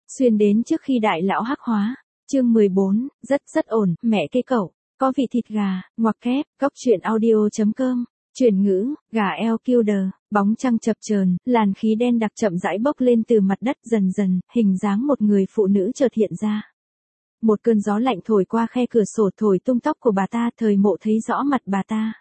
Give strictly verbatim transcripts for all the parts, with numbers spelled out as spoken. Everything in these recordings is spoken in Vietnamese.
Xuyên đến trước khi đại lão hắc hóa. Chương mười bốn, rất rất ổn, mẹ kế cậu. Có vị thịt gà, ngoặc kép, góc truyện audio.com. Chuyển ngữ, gà eo killer, bóng trăng chập chờn, làn khí đen đặc chậm rãi bốc lên từ mặt đất dần dần, hình dáng một người phụ nữ chợt hiện ra. Một cơn gió lạnh thổi qua khe cửa sổ thổi tung tóc của bà ta, Thời Mộ thấy rõ mặt bà ta.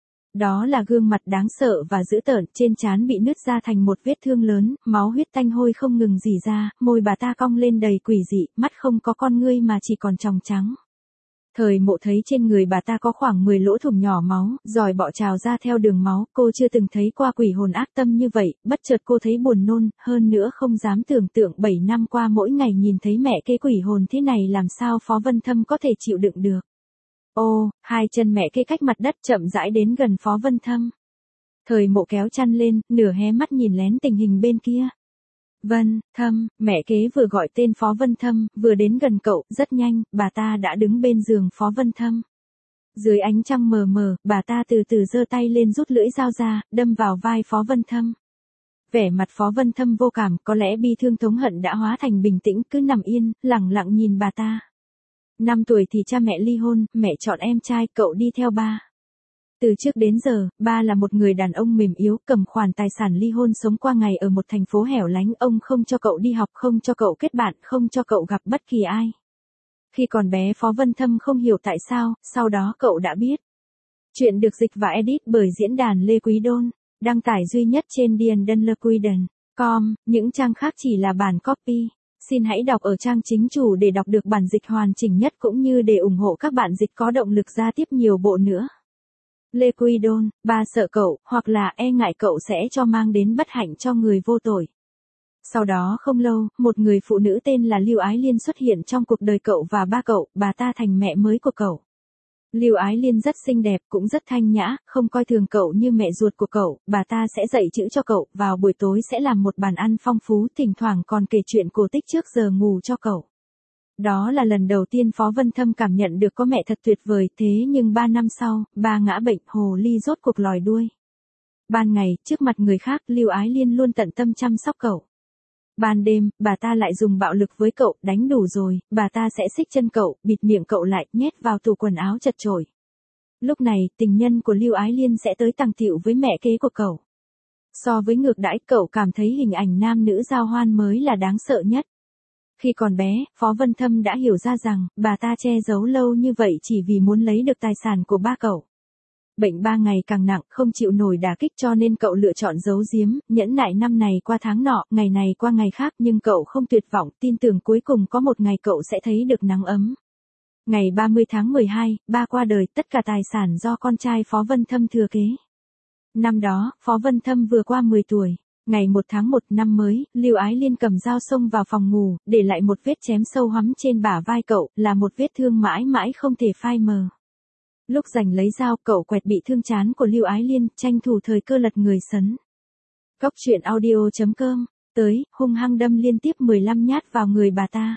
Đó là gương mặt đáng sợ và dữ tợn, trên trán bị nứt ra thành một vết thương lớn, máu huyết tanh hôi không ngừng rỉ ra, môi bà ta cong lên đầy quỷ dị, mắt không có con ngươi mà chỉ còn tròng trắng. Thời Mộ thấy trên người bà ta có khoảng mười lỗ thủng nhỏ máu, giòi bọ trào ra theo đường máu, cô chưa từng thấy qua quỷ hồn ác tâm như vậy, bất chợt cô thấy buồn nôn, hơn nữa không dám tưởng tượng bảy năm qua mỗi ngày nhìn thấy mẹ kế quỷ hồn thế này làm sao Phó Vân Thâm có thể chịu đựng được. Ô, hai chân mẹ kế cách mặt đất chậm rãi đến gần Phó Vân Thâm. Thời Mộ kéo chăn lên, nửa hé mắt nhìn lén tình hình bên kia. Vân Thâm, mẹ kế vừa gọi tên Phó Vân Thâm, vừa đến gần cậu, rất nhanh, bà ta đã đứng bên giường Phó Vân Thâm. Dưới ánh trăng mờ mờ, bà ta từ từ giơ tay lên rút lưỡi dao ra, đâm vào vai Phó Vân Thâm. Vẻ mặt Phó Vân Thâm vô cảm, có lẽ bi thương thống hận đã hóa thành bình tĩnh, cứ nằm yên, lặng lặng nhìn bà ta. Năm tuổi thì cha mẹ ly hôn, mẹ chọn em trai, cậu đi theo ba. Từ trước đến giờ, ba là một người đàn ông mềm yếu, cầm khoản tài sản ly hôn sống qua ngày ở một thành phố hẻo lánh, ông không cho cậu đi học, không cho cậu kết bạn, không cho cậu gặp bất kỳ ai. Khi còn bé Phó Vân Thâm không hiểu tại sao, sau đó cậu đã biết. Chuyện được dịch và edit bởi diễn đàn Lê Quý Đôn, đăng tải duy nhất trên Điền Đơn Lê Quý Đần chấm com, những trang khác chỉ là bản copy. Xin hãy đọc ở trang chính chủ để đọc được bản dịch hoàn chỉnh nhất cũng như để ủng hộ các bạn dịch có động lực ra tiếp nhiều bộ nữa. Lê Quý Đôn, ba sợ cậu, hoặc là e ngại cậu sẽ cho mang đến bất hạnh cho người vô tội. Sau đó không lâu, một người phụ nữ tên là Lưu Ái Liên xuất hiện trong cuộc đời cậu và ba cậu, bà ta thành mẹ mới của cậu. Lưu Ái Liên rất xinh đẹp, cũng rất thanh nhã, không coi thường cậu như mẹ ruột của cậu, bà ta sẽ dạy chữ cho cậu, vào buổi tối sẽ làm một bàn ăn phong phú, thỉnh thoảng còn kể chuyện cổ tích trước giờ ngủ cho cậu. Đó là lần đầu tiên Phó Vân Thâm cảm nhận được có mẹ thật tuyệt vời, thế nhưng ba năm sau, ba ngã bệnh, hồ ly rốt cuộc lòi đuôi. Ban ngày, trước mặt người khác, Lưu Ái Liên luôn tận tâm chăm sóc cậu. Ban đêm, bà ta lại dùng bạo lực với cậu, đánh đủ rồi, bà ta sẽ xích chân cậu, bịt miệng cậu lại, nhét vào tủ quần áo chật chội. Lúc này, tình nhân của Lưu Ái Liên sẽ tới tàng tiệu với mẹ kế của cậu. So với ngược đãi, cậu cảm thấy hình ảnh nam nữ giao hoan mới là đáng sợ nhất. Khi còn bé, Phó Vân Thâm đã hiểu ra rằng, bà ta che giấu lâu như vậy chỉ vì muốn lấy được tài sản của ba cậu. Bệnh ba ngày càng nặng, không chịu nổi đả kích cho nên cậu lựa chọn giấu giếm, nhẫn nại năm này qua tháng nọ, ngày này qua ngày khác, nhưng cậu không tuyệt vọng, tin tưởng cuối cùng có một ngày cậu sẽ thấy được nắng ấm. Ngày ba mươi tháng mười hai, ba qua đời, tất cả tài sản do con trai Phó Vân Thâm thừa kế. Năm đó, Phó Vân Thâm vừa qua mười tuổi. Ngày một tháng một năm mới, Lưu Ái Liên cầm dao xông vào phòng ngủ, để lại một vết chém sâu hoắm trên bả vai cậu, là một vết thương mãi mãi không thể phai mờ. Lúc giành lấy dao, cậu quẹt bị thương trán của Lưu Ái Liên, tranh thủ thời cơ lật người sấn. Góc truyện audio.com, tới, hung hăng đâm liên tiếp mười lăm nhát vào người bà ta.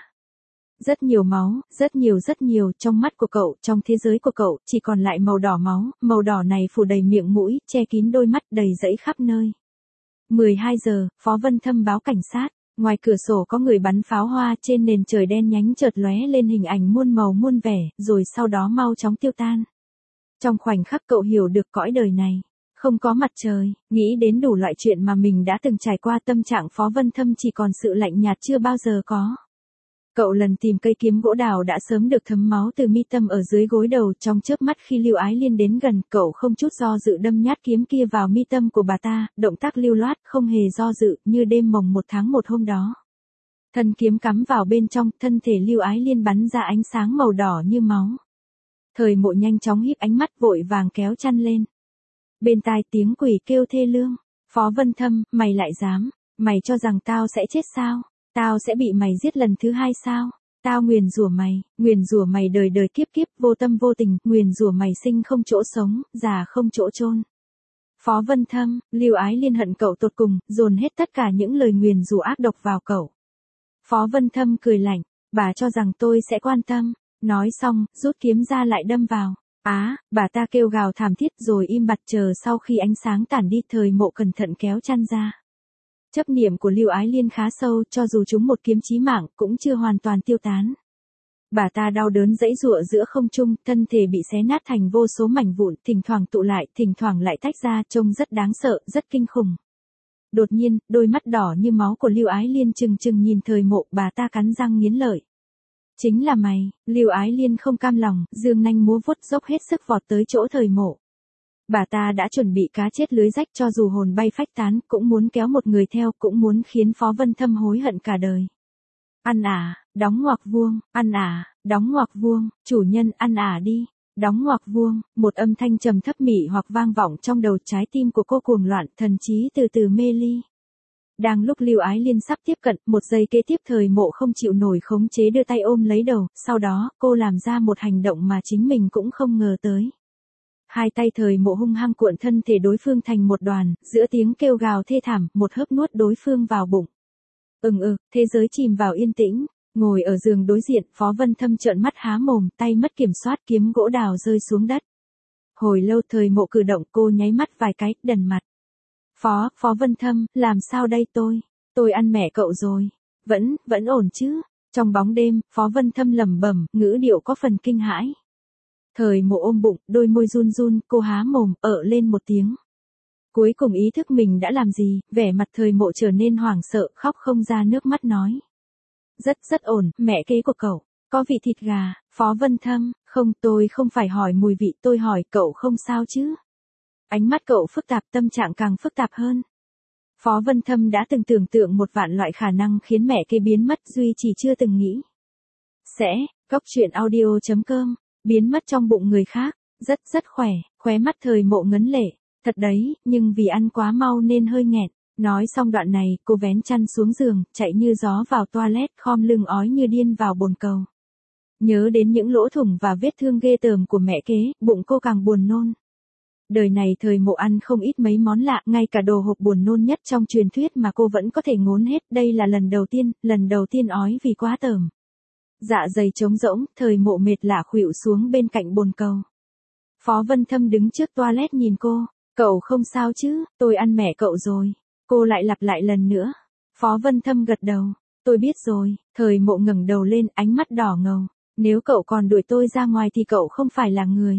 Rất nhiều máu, rất nhiều rất nhiều, trong mắt của cậu, trong thế giới của cậu, chỉ còn lại màu đỏ máu, màu đỏ này phủ đầy miệng mũi, che kín đôi mắt, đầy rẫy khắp nơi. mười hai giờ, Phó Vân Thâm báo cảnh sát, ngoài cửa sổ có người bắn pháo hoa, trên nền trời đen nhánh chợt lóe lên hình ảnh muôn màu muôn vẻ, rồi sau đó mau chóng tiêu tan. Trong khoảnh khắc cậu hiểu được cõi đời này, không có mặt trời, nghĩ đến đủ loại chuyện mà mình đã từng trải qua, tâm trạng Phó Vân Thâm chỉ còn sự lạnh nhạt chưa bao giờ có. Cậu lần tìm cây kiếm gỗ đào đã sớm được thấm máu từ mi tâm ở dưới gối đầu, trong chớp mắt khi Lưu Ái Liên đến gần, cậu không chút do dự đâm nhát kiếm kia vào mi tâm của bà ta, động tác lưu loát, không hề do dự, như đêm mồng một tháng một hôm đó. Thân kiếm cắm vào bên trong, thân thể Lưu Ái Liên bắn ra ánh sáng màu đỏ như máu. Thời Mộ nhanh chóng híp ánh mắt, vội vàng kéo chăn lên. Bên tai tiếng quỷ kêu thê lương. Phó Vân Thâm, mày lại dám, mày cho rằng tao sẽ chết sao? Tao sẽ bị mày giết lần thứ hai sao? Tao nguyền rủa mày, nguyền rủa mày đời đời kiếp kiếp, vô tâm vô tình, nguyền rủa mày sinh không chỗ sống, già không chỗ chôn. Phó Vân Thâm, Lưu Ái Liên hận cậu tột cùng, dồn hết tất cả những lời nguyền rủa ác độc vào cậu. Phó Vân Thâm cười lạnh, bà cho rằng tôi sẽ quan tâm. Nói xong, rút kiếm ra lại đâm vào. Á, bà ta kêu gào thảm thiết rồi im bặt chờ sau khi ánh sáng tản đi. Thời Mộ cẩn thận kéo chăn ra. Chấp niệm của Lưu Ái Liên khá sâu, cho dù chúng một kiếm chí mạng, cũng chưa hoàn toàn tiêu tán. Bà ta đau đớn giãy giụa giữa không trung, thân thể bị xé nát thành vô số mảnh vụn, thỉnh thoảng tụ lại, thỉnh thoảng lại tách ra, trông rất đáng sợ, rất kinh khủng. Đột nhiên, đôi mắt đỏ như máu của Lưu Ái Liên trừng trừng nhìn Thời Mộ, bà ta cắn răng nghiến lợi. Chính là mày, Lưu Ái Liên không cam lòng, giương nanh múa vuốt dốc hết sức vọt tới chỗ Thời Mộ. Bà ta đã chuẩn bị cá chết lưới rách, cho dù hồn bay phách tán, cũng muốn kéo một người theo, cũng muốn khiến Phó Vân Thâm hối hận cả đời. Ăn à, đóng ngoặc vuông, ăn à, đóng ngoặc vuông, chủ nhân ăn à đi, đóng ngoặc vuông, một âm thanh trầm thấp mị hoặc vang vọng trong đầu, trái tim của cô cuồng loạn, thần trí từ từ mê ly. Đang lúc Lưu Ái Liên sắp tiếp cận, một giây kế tiếp Thời Mộ không chịu nổi khống chế đưa tay ôm lấy đầu, sau đó, cô làm ra một hành động mà chính mình cũng không ngờ tới. Hai tay Thời Mộ hung hăng cuộn thân thể đối phương thành một đoàn, giữa tiếng kêu gào thê thảm, một hớp nuốt đối phương vào bụng. Ừm ừ, thế giới chìm vào yên tĩnh, ngồi ở giường đối diện, Phó Vân Thâm trợn mắt há mồm, tay mất kiểm soát, kiếm gỗ đào rơi xuống đất. Hồi lâu Thời Mộ cử động, cô nháy mắt vài cái, đần mặt. Phó, Phó Vân Thâm, làm sao đây tôi, tôi ăn mẹ cậu rồi, vẫn, vẫn ổn chứ. Trong bóng đêm, Phó Vân Thâm lẩm bẩm, ngữ điệu có phần kinh hãi. Thời Mộ ôm bụng, đôi môi run run, cô há mồm, ợ lên một tiếng. Cuối cùng ý thức mình đã làm gì, vẻ mặt Thời Mộ trở nên hoảng sợ, khóc không ra nước mắt nói. Rất rất ổn, mẹ kế của cậu, có vị thịt gà, Phó Vân Thâm, không, tôi không phải hỏi mùi vị, tôi hỏi cậu không sao chứ. Ánh mắt cậu phức tạp, tâm trạng càng phức tạp hơn. Phó Vân Thâm đã từng tưởng tượng một vạn loại khả năng khiến mẹ kế biến mất, duy chỉ chưa từng nghĩ. Sẽ, Cóc Truyện Audio chấm com, biến mất trong bụng người khác, rất rất khỏe, khóe mắt Thời Mộ ngấn lệ. Thật đấy, nhưng vì ăn quá mau nên hơi nghẹn. Nói xong đoạn này, cô vén chăn xuống giường, chạy như gió vào toilet, khom lưng ói như điên vào bồn cầu. Nhớ đến những lỗ thủng và vết thương ghê tởm của mẹ kế, bụng cô càng buồn nôn. Đời này Thời Mộ ăn không ít mấy món lạ, ngay cả đồ hộp buồn nôn nhất trong truyền thuyết mà cô vẫn có thể ngốn hết. Đây là lần đầu tiên, lần đầu tiên ói vì quá tởm. Dạ dày trống rỗng, Thời Mộ mệt lả khuỵu xuống bên cạnh bồn cầu. Phó Vân Thâm đứng trước toilet nhìn cô. Cậu không sao chứ, tôi ăn mẹ cậu rồi. Cô lại lặp lại lần nữa. Phó Vân Thâm gật đầu. Tôi biết rồi. Thời Mộ ngẩng đầu lên, ánh mắt đỏ ngầu. Nếu cậu còn đuổi tôi ra ngoài thì cậu không phải là người.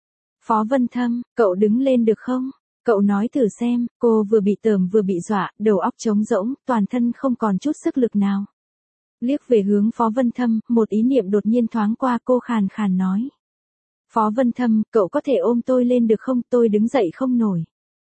Phó Vân Thâm, cậu đứng lên được không? Cậu nói thử xem. Cô vừa bị tởm vừa bị dọa, đầu óc trống rỗng, toàn thân không còn chút sức lực nào. Liếc về hướng Phó Vân Thâm, một ý niệm đột nhiên thoáng qua, cô khàn khàn nói. Phó Vân Thâm, cậu có thể ôm tôi lên được không, tôi đứng dậy không nổi.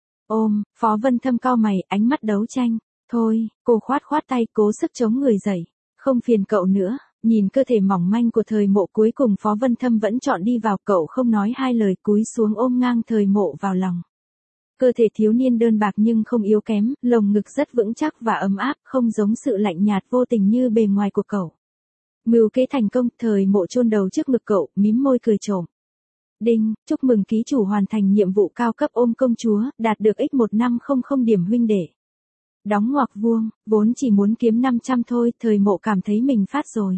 Ôm, Phó Vân Thâm cau mày, ánh mắt đấu tranh. Thôi, cô khoát khoát tay, cố sức chống người dậy. Không phiền cậu nữa, nhìn cơ thể mỏng manh của Thời Mộ, cuối cùng Phó Vân Thâm vẫn chọn đi vào, cậu không nói hai lời, cúi xuống ôm ngang Thời Mộ vào lòng. Cơ thể thiếu niên đơn bạc nhưng không yếu kém, lồng ngực rất vững chắc và ấm áp, không giống sự lạnh nhạt vô tình như bề ngoài của cậu. Mưu kế thành công, Thời Mộ chôn đầu trước ngực cậu, mím môi cười trộm. Đinh, chúc mừng ký chủ hoàn thành nhiệm vụ cao cấp ôm công chúa, đạt được x một năm không không điểm huynh đệ. Đóng ngoặc vuông, vốn chỉ muốn kiếm năm trăm thôi, Thời Mộ cảm thấy mình phát rồi.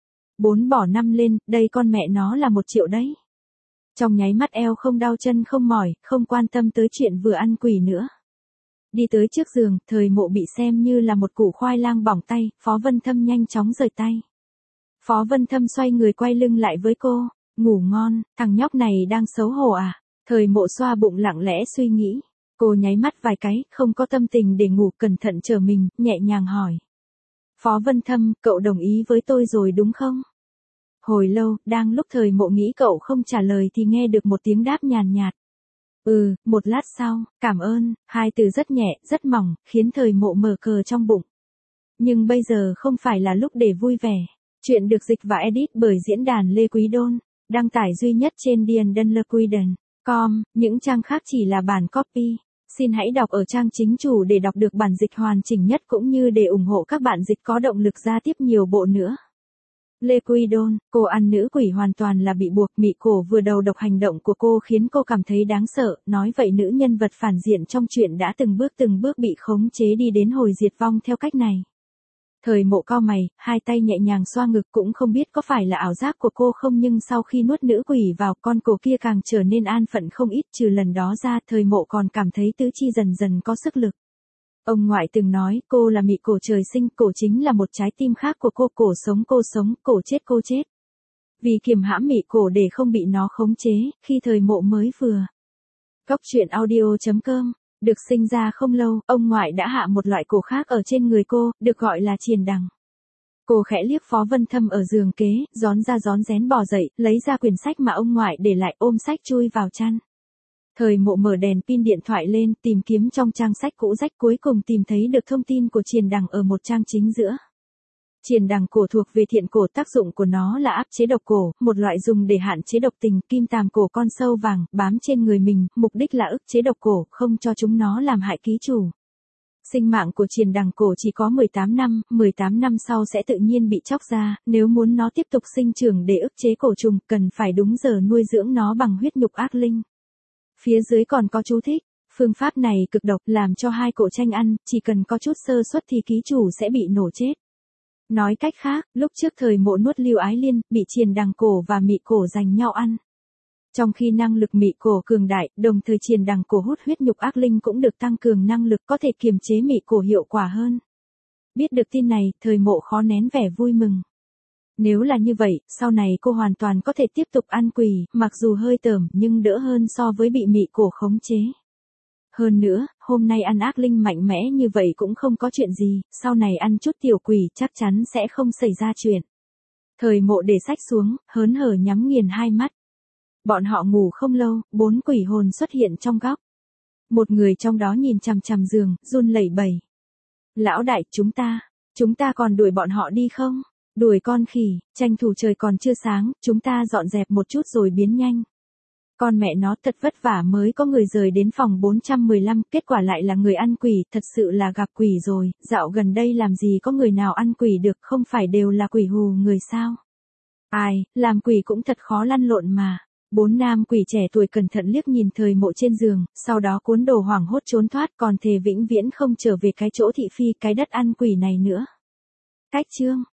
Bốn bỏ năm lên, đây con mẹ nó là một triệu đấy. Trong nháy mắt eo không đau chân không mỏi, không quan tâm tới chuyện vừa ăn quỷ nữa. Đi tới trước giường, Thời Mộ bị xem như là một củ khoai lang bỏng tay, Phó Vân Thâm nhanh chóng rời tay. Phó Vân Thâm xoay người quay lưng lại với cô. Ngủ ngon, thằng nhóc này đang xấu hổ à? Thời Mộ xoa bụng lặng lẽ suy nghĩ. Cô nháy mắt vài cái, không có tâm tình để ngủ, cẩn thận trở mình, nhẹ nhàng hỏi. Phó Vân Thâm, cậu đồng ý với tôi rồi đúng không? Hồi lâu, đang lúc Thời Mộ nghĩ cậu không trả lời thì nghe được một tiếng đáp nhàn nhạt. Ừ, một lát sau, cảm ơn, hai từ rất nhẹ, rất mỏng, khiến Thời Mộ mở cờ trong bụng. Nhưng bây giờ không phải là lúc để vui vẻ. Chuyện được dịch và edit bởi diễn đàn Lê Quý Đôn. Đăng tải duy nhất trên điền đơn lê quy đần chấm com, những trang khác chỉ là bản copy. Xin hãy đọc ở trang chính chủ để đọc được bản dịch hoàn chỉnh nhất cũng như để ủng hộ các bạn dịch có động lực ra tiếp nhiều bộ nữa. Lê Quy Đôn, cô ăn nữ quỷ hoàn toàn là bị buộc, mị cổ vừa đầu độc hành động của cô khiến cô cảm thấy đáng sợ, nói vậy nữ nhân vật phản diện trong chuyện đã từng bước từng bước bị khống chế đi đến hồi diệt vong theo cách này. Thời Mộ cau mày, hai tay nhẹ nhàng xoa ngực, cũng không biết có phải là ảo giác của cô không, nhưng sau khi nuốt nữ quỷ vào, con cổ kia càng trở nên an phận không ít, trừ lần đó ra, Thời Mộ còn cảm thấy tứ chi dần dần có sức lực. Ông ngoại từng nói cô là mị cổ trời sinh, cổ chính là một trái tim khác của cô, cổ sống cô sống, cổ chết cô chết. Vì kiềm hãm mị cổ để không bị nó khống chế, khi thời mộ mới vừa. Góc truyện audio.com, được sinh ra không lâu, ông ngoại đã hạ một loại cổ khác ở trên người cô, được gọi là triền đằng. Cô khẽ liếc Phó Vân Thâm ở giường kế, rón ra rón rén bò dậy, lấy ra quyển sách mà ông ngoại để lại, ôm sách chui vào chăn. Thời mộ mở đèn pin điện thoại lên, tìm kiếm trong trang sách cũ rách, cuối cùng tìm thấy được thông tin của triền đằng ở một trang chính giữa. Triền đằng cổ thuộc về thiện cổ, tác dụng của nó là áp chế độc cổ, một loại dùng để hạn chế độc tình, kim tàm cổ con sâu vàng, bám trên người mình, mục đích là ức chế độc cổ, không cho chúng nó làm hại ký chủ. Sinh mạng của triền đằng cổ chỉ có mười tám năm, mười tám năm sau sẽ tự nhiên bị chóc ra, nếu muốn nó tiếp tục sinh trưởng để ức chế cổ trùng, cần phải đúng giờ nuôi dưỡng nó bằng huyết nhục ác linh. Phía dưới còn có chú thích, phương pháp này cực độc, làm cho hai cổ tranh ăn, chỉ cần có chút sơ suất thì ký chủ sẽ bị nổ chết. Nói cách khác, lúc trước thời mộ nuốt Lưu Ái Liên, bị triền đằng cổ và mị cổ giành nhau ăn. Trong khi năng lực mị cổ cường đại, đồng thời triền đằng cổ hút huyết nhục ác linh cũng được tăng cường năng lực, có thể kiềm chế mị cổ hiệu quả hơn. Biết được tin này, thời mộ khó nén vẻ vui mừng. Nếu là như vậy, sau này cô hoàn toàn có thể tiếp tục ăn quỷ, mặc dù hơi tởm nhưng đỡ hơn so với bị mị cổ khống chế. Hơn nữa, hôm nay ăn ác linh mạnh mẽ như vậy cũng không có chuyện gì, sau này ăn chút tiểu quỷ chắc chắn sẽ không xảy ra chuyện. Thời mộ để sách xuống, hớn hở nhắm nghiền hai mắt. Bọn họ ngủ không lâu, bốn quỷ hồn xuất hiện trong góc. Một người trong đó nhìn chằm chằm giường, run lẩy bẩy. Lão đại, chúng ta, chúng ta còn đuổi bọn họ đi không? Đuổi con khỉ, tranh thủ trời còn chưa sáng, chúng ta dọn dẹp một chút rồi biến nhanh. Con mẹ nó thật vất vả mới có người rời đến phòng bốn trăm mười lăm, kết quả lại là người ăn quỷ, thật sự là gặp quỷ rồi, dạo gần đây làm gì có người nào ăn quỷ được, không phải đều là quỷ hù người sao? Ai, làm quỷ cũng thật khó lăn lộn mà. Bốn nam quỷ trẻ tuổi cẩn thận liếc nhìn thời mộ trên giường, sau đó cuốn đồ hoảng hốt trốn thoát, còn thề vĩnh viễn không trở về cái chỗ thị phi, cái đất ăn quỷ này nữa. Cách chương